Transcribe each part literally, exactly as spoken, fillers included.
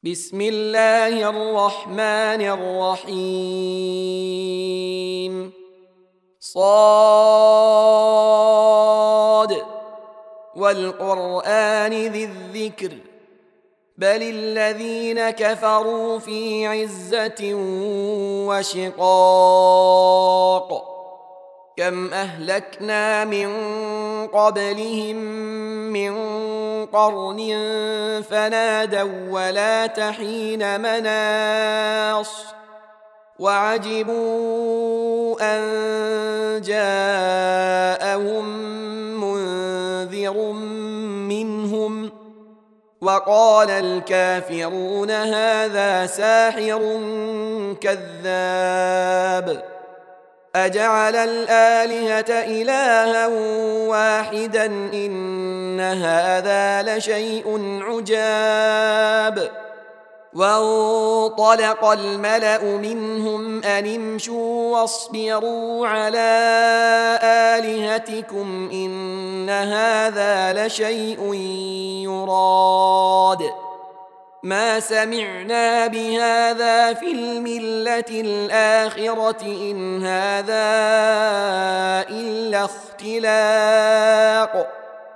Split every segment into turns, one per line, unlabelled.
بسم الله الرحمن الرحيم صاد والقرآن ذي الذكر بل الذين كفروا في عزة وشقاق كم أهلكنا من قبلهم من قرن فنادوا ولا تحين مناص وعجبوا أن جاءهم منذر منهم وقال الكافرون هذا ساحر كذاب أجعل الآلهة إلها واحدا إن هذا لشيء عجاب وانطلق الملأ منهم أن امشوا واصبروا على آلهتكم إن هذا لشيء يراد ما سمعنا بهذا في الملة الآخرة إن هذا إلا اختلاق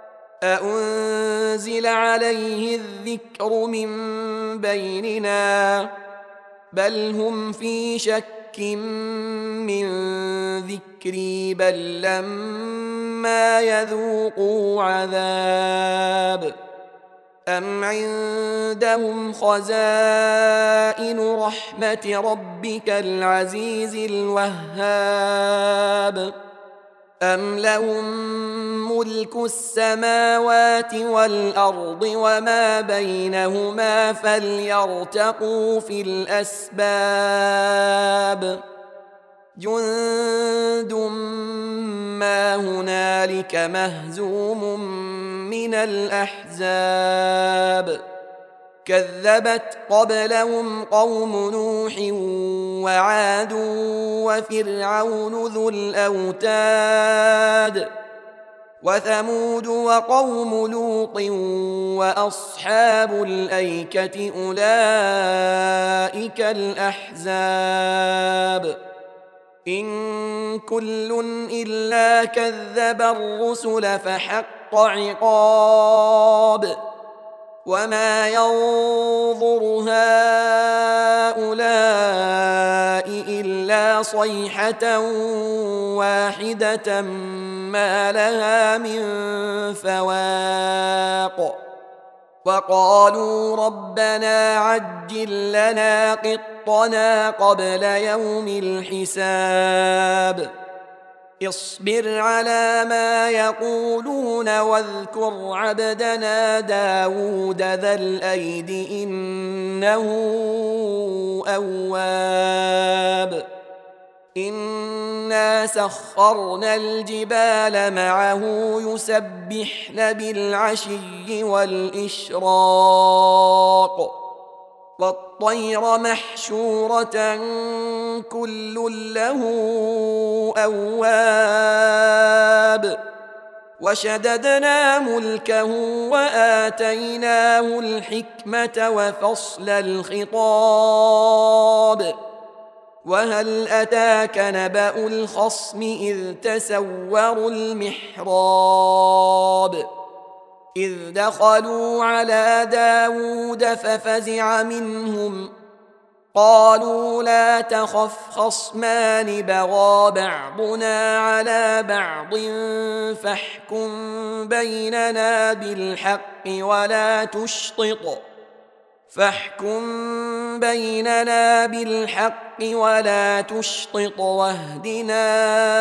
أأنزل عليه الذكر من بيننا بل هم في شك من ذكري بل لما يذوقوا عذاب أم عندهم خزائن رحمة ربك العزيز الوهاب أم لهم ملك السماوات والأرض وما بينهما فليرتقوا في الأسباب جند ما هنالك مهزوم من الأحزاب كذبت قبلهم قوم نوح وعاد وفرعون ذو الأوتاد وثمود وقوم لوط وأصحاب الأيكة أولئك الأحزاب إن كل إلا كذب الرسل فحق عقاب وما ينظر هؤلاء إلا صيحة واحدة ما لها من فواق وقالوا ربنا عجل لنا قطنا قبل يوم الحساب اصبر على ما يقولون واذكر عبدنا داود ذا الأيد إنه أواب إنا سخرنا الجبال معه يسبحن بالعشي والإشراق والطير محشورة كل له أواب وشددنا ملكه وآتيناه الحكمة وفصل الخطاب وهل أتاك نبأ الخصم إذ تسوروا المحراب إذ دخلوا على داود ففزع منهم قالوا لا تخف خصمان بغى بعضنا على بعض فاحكم بيننا بالحق ولا تشطط فاحكم بيننا بالحق ولا تشطط واهدنا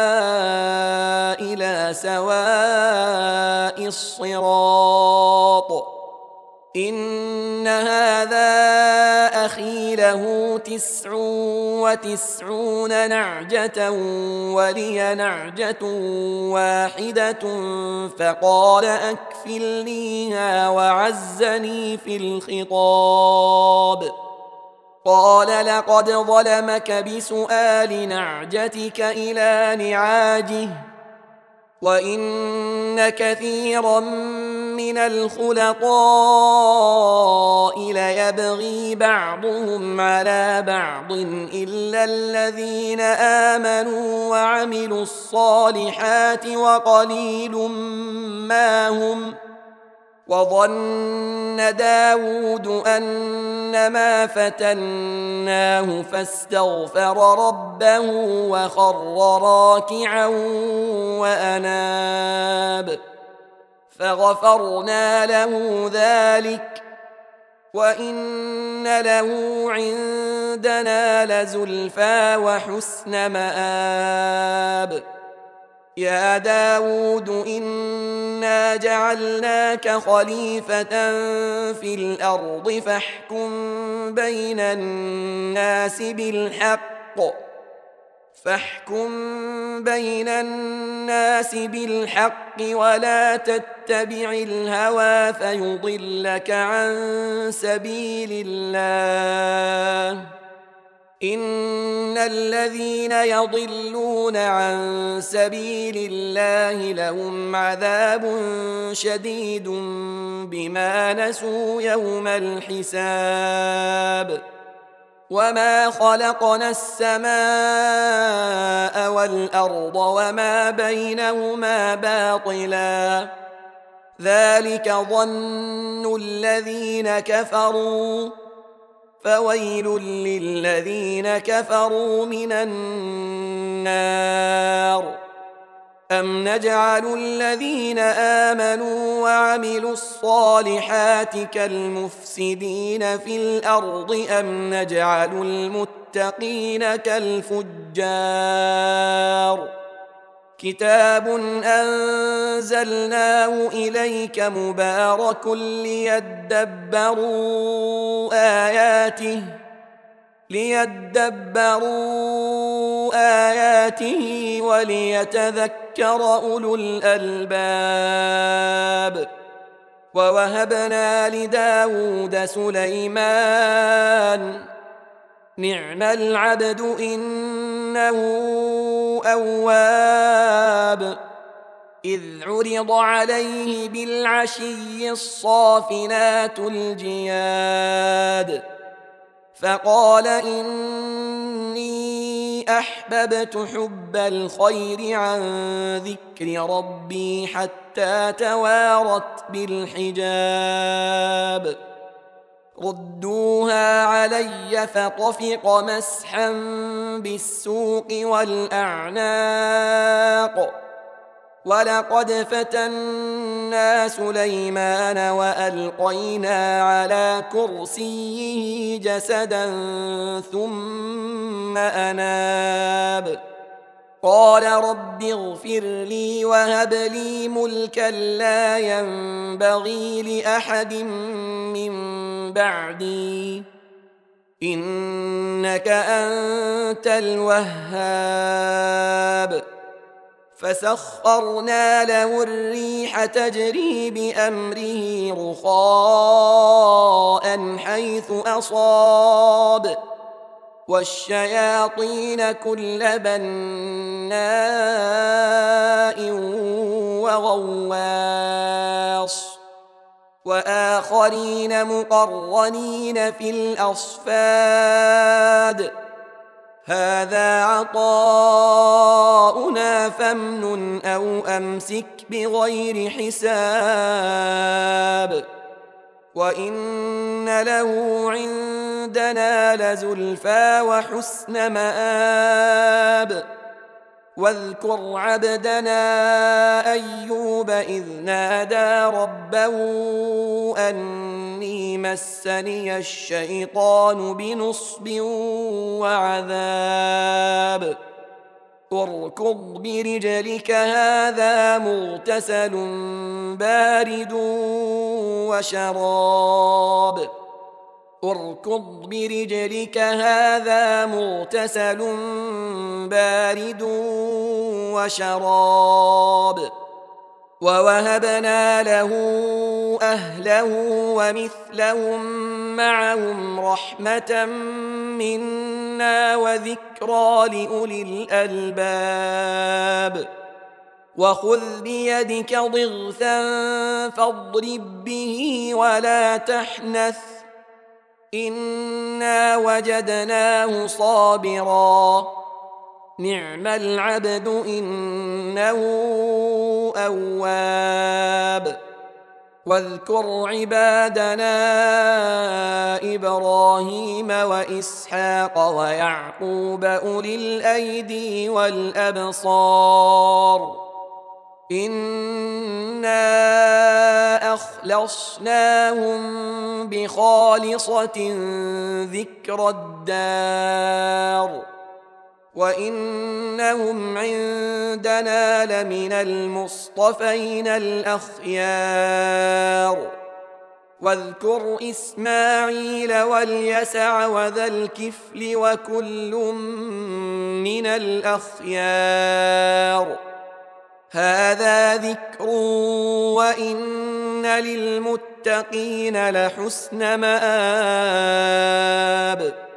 إلى سواء الصراط إن هذا أخي له تسع وتسعون نعجة ولي نعجة واحدة فقال أكفلنيها وعزني في الخطاب قال لقد ظلمك بسؤال نعجتك إلى نعاجه وإن كثيرا من الخلطاء ليبغي بعضهم على بعض إلا الذين آمنوا وعملوا الصالحات وقليل ما هم. وظن داود أنما فتناه فاستغفر ربه وخر راكعا وأناب فغفرنا له ذلك وإن له عندنا لزلفى وحسن مآب. يا داود إنا جعلناك خليفة في الأرض فاحكم بين الناس بالحق فاحكم بين الناس بالحق ولا تتبع الهوى فيضلك عن سبيل الله. إن الذين يضلون عن سبيل الله لهم عذاب شديد بما نسوا يوم الحساب. وما خلقنا السماء والأرض وما بينهما باطلا ذلك ظن الذين كفروا فويل للذين كفروا من النار. أم نجعل الذين آمنوا وعملوا الصالحات كالمفسدين في الأرض أم نجعل المتقين كالفجار. كتاب أنزلناه إليك مبارك ليدبروا آياته ليدبروا آياته وليتذكر أولو الألباب. ووهبنا لداود سليمان نعم العبد إنه أواب. إذ عرض عليه بالعشي الصافنات الجياد فقال إني أحببت حب الخير عن ذكر ربي حتى توارت بالحجاب. ردوها علي فطفق مسحا بالسوق والأعناق. ولقد فتنا سليمان وألقينا على كرسيه جسدا ثم أناب قال رب اغفر لي وهب لي ملكا لا ينبغي لأحد من بعدي إنك أنت الوهاب. فسخرنا له الريح تجري بأمره رخاء حيث أصاب والشياطين كل بناء وغواص وآخرين مقرنين في الأصفاد. هذا عطاؤنا فامنن أو أمسك بغير حساب. وإن له عندنا لزلفى وحسن مآب. واذكر عبدنا أيوب إذ نادى ربه أني مسني الشيطان بنصب وعذاب. اركض برجلك هذا مغتسل بارد وشراب. اركض برجلك هذا مغتسل بارد وشراب. ووهبنا له أهله ومثلهم معهم رحمة منا وذكرى لأولي الألباب. وخذ بيدك ضغثا فاضرب به ولا تحنث إنا وجدناه صابرا نعم العبد إنه أواب واذكر عبادنا إبراهيم وإسحاق ويعقوب أولي الأيدي والأبصار إنا أخلصناهم بخالصة ذكر الدار وإنهم عندنا لمن المصطفين الأخيار واذكر إسماعيل واليسع وذا الكفل وكل من الأخيار هذا ذكر وإن للمتقين لحسن مآب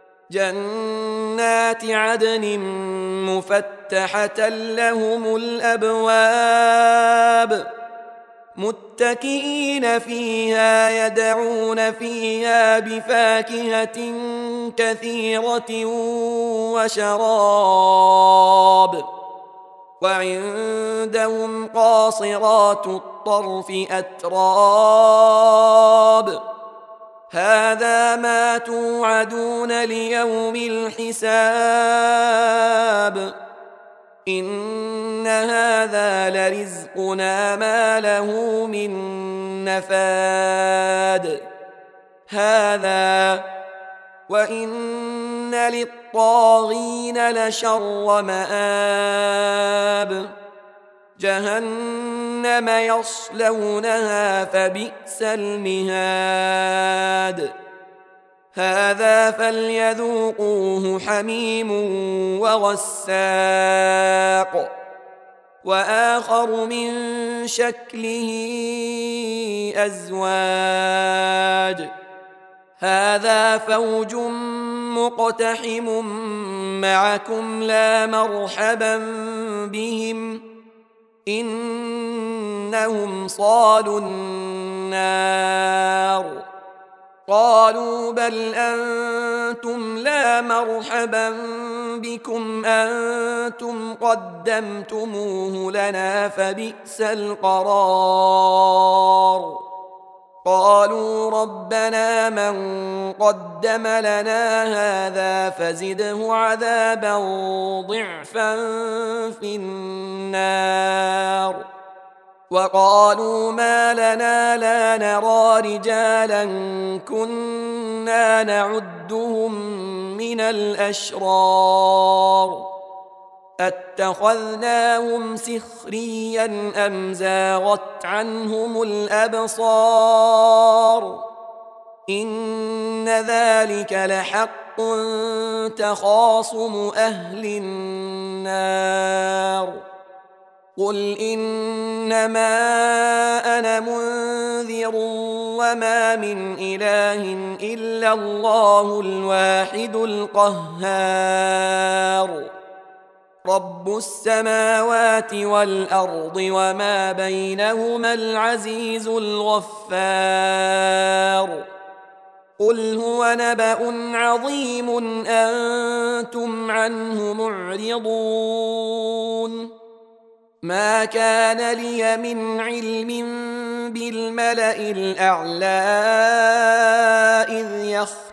جنات عدن مفتحة لهم الأبواب متكئين فيها يدعون فيها بفاكهة كثيرة وشراب وعندهم قاصرات الطرف أتراب هذا ما توعدون ليوم الحساب إن هذا لرزقنا ما له من نفاد هذا وإن للطاغين لشر مآب جهنم يصلونها فبئس المهاد هذا فليذوقوه حميم وغساق وآخر من شكله أزواج هذا فوج مقتحم معكم لا مرحبا بهم إنهم صالوا النار قالوا بل أنتم لا مرحبا بكم أنتم قدمتموه لنا فبئس القرار قالوا ربنا من قدم لنا هذا فزده عذابا ضعفا في النار وقالوا ما لنا لا نرى رجالا كنا نعدهم من الأشرار أتخذناهم سخريا أم زاغت عنهم الأبصار إن ذلك لحق تخاصم أهل النار قل إنما أنا منذر وما من إله إلا الله الواحد القهار رب السماوات والأرض وما بينهما العزيز الغفار قل هو نبأ عظيم أنتم عنه معرضون ما كان لي من علم بالملأ الأعلى إذ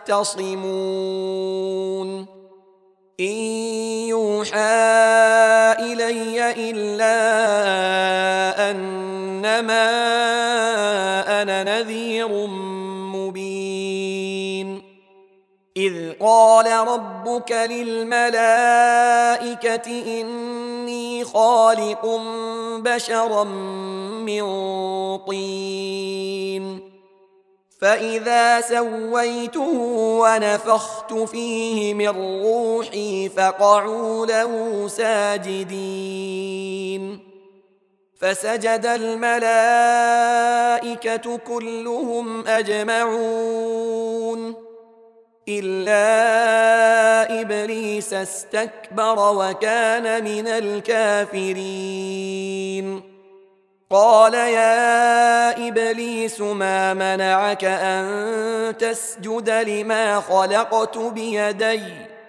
يختصمون إن يوحى إلي إلا أنما أنا نذير مبين إذ قال ربك للملائكة إني خالق بشرا من طين فإذا سويته ونفخت فيه من روحي فقعوا له ساجدين فسجد الملائكة كلهم أجمعون إلا إبليس استكبر وكان من الكافرين قال يا إبليس ما منعك أن تسجد لما خلقت بيدي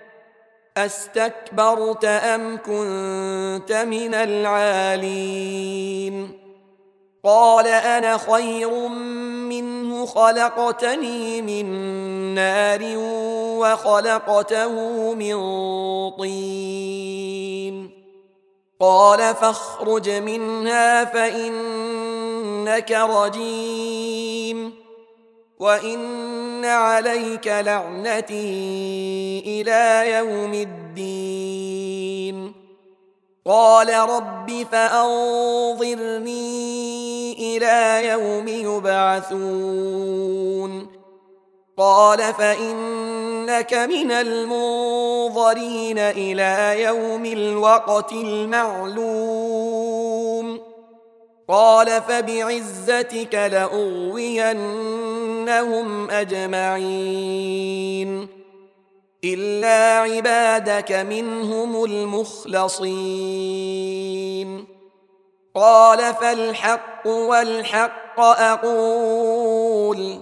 أستكبرت أم كنت من العالين قال أنا خير منه خلقتني من نار وخلقته من طين قال فاخرج منها فإنك رجيم وإن عليك لعنتي إلى يوم الدين قال رب فأنظرني إلى يوم يبعثون قال فإنك من المنظرين إلى يوم الوقت المعلوم قال فبعزتك لأغوينهم أجمعين إلا عبادك منهم المخلصين قال فالحق والحق أقول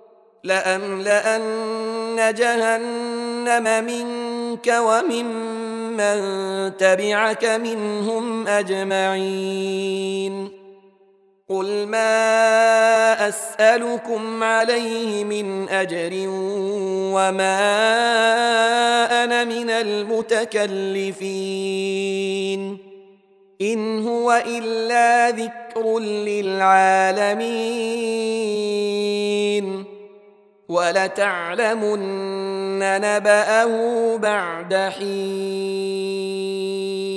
لأملأن جهنم منك وممن تبعك منهم أجمعين قل ما أسألكم عليه من أجر وما أنا من المتكلفين إن هو إلا ذكر للعالمين ولتعلمن نبأه بعد حين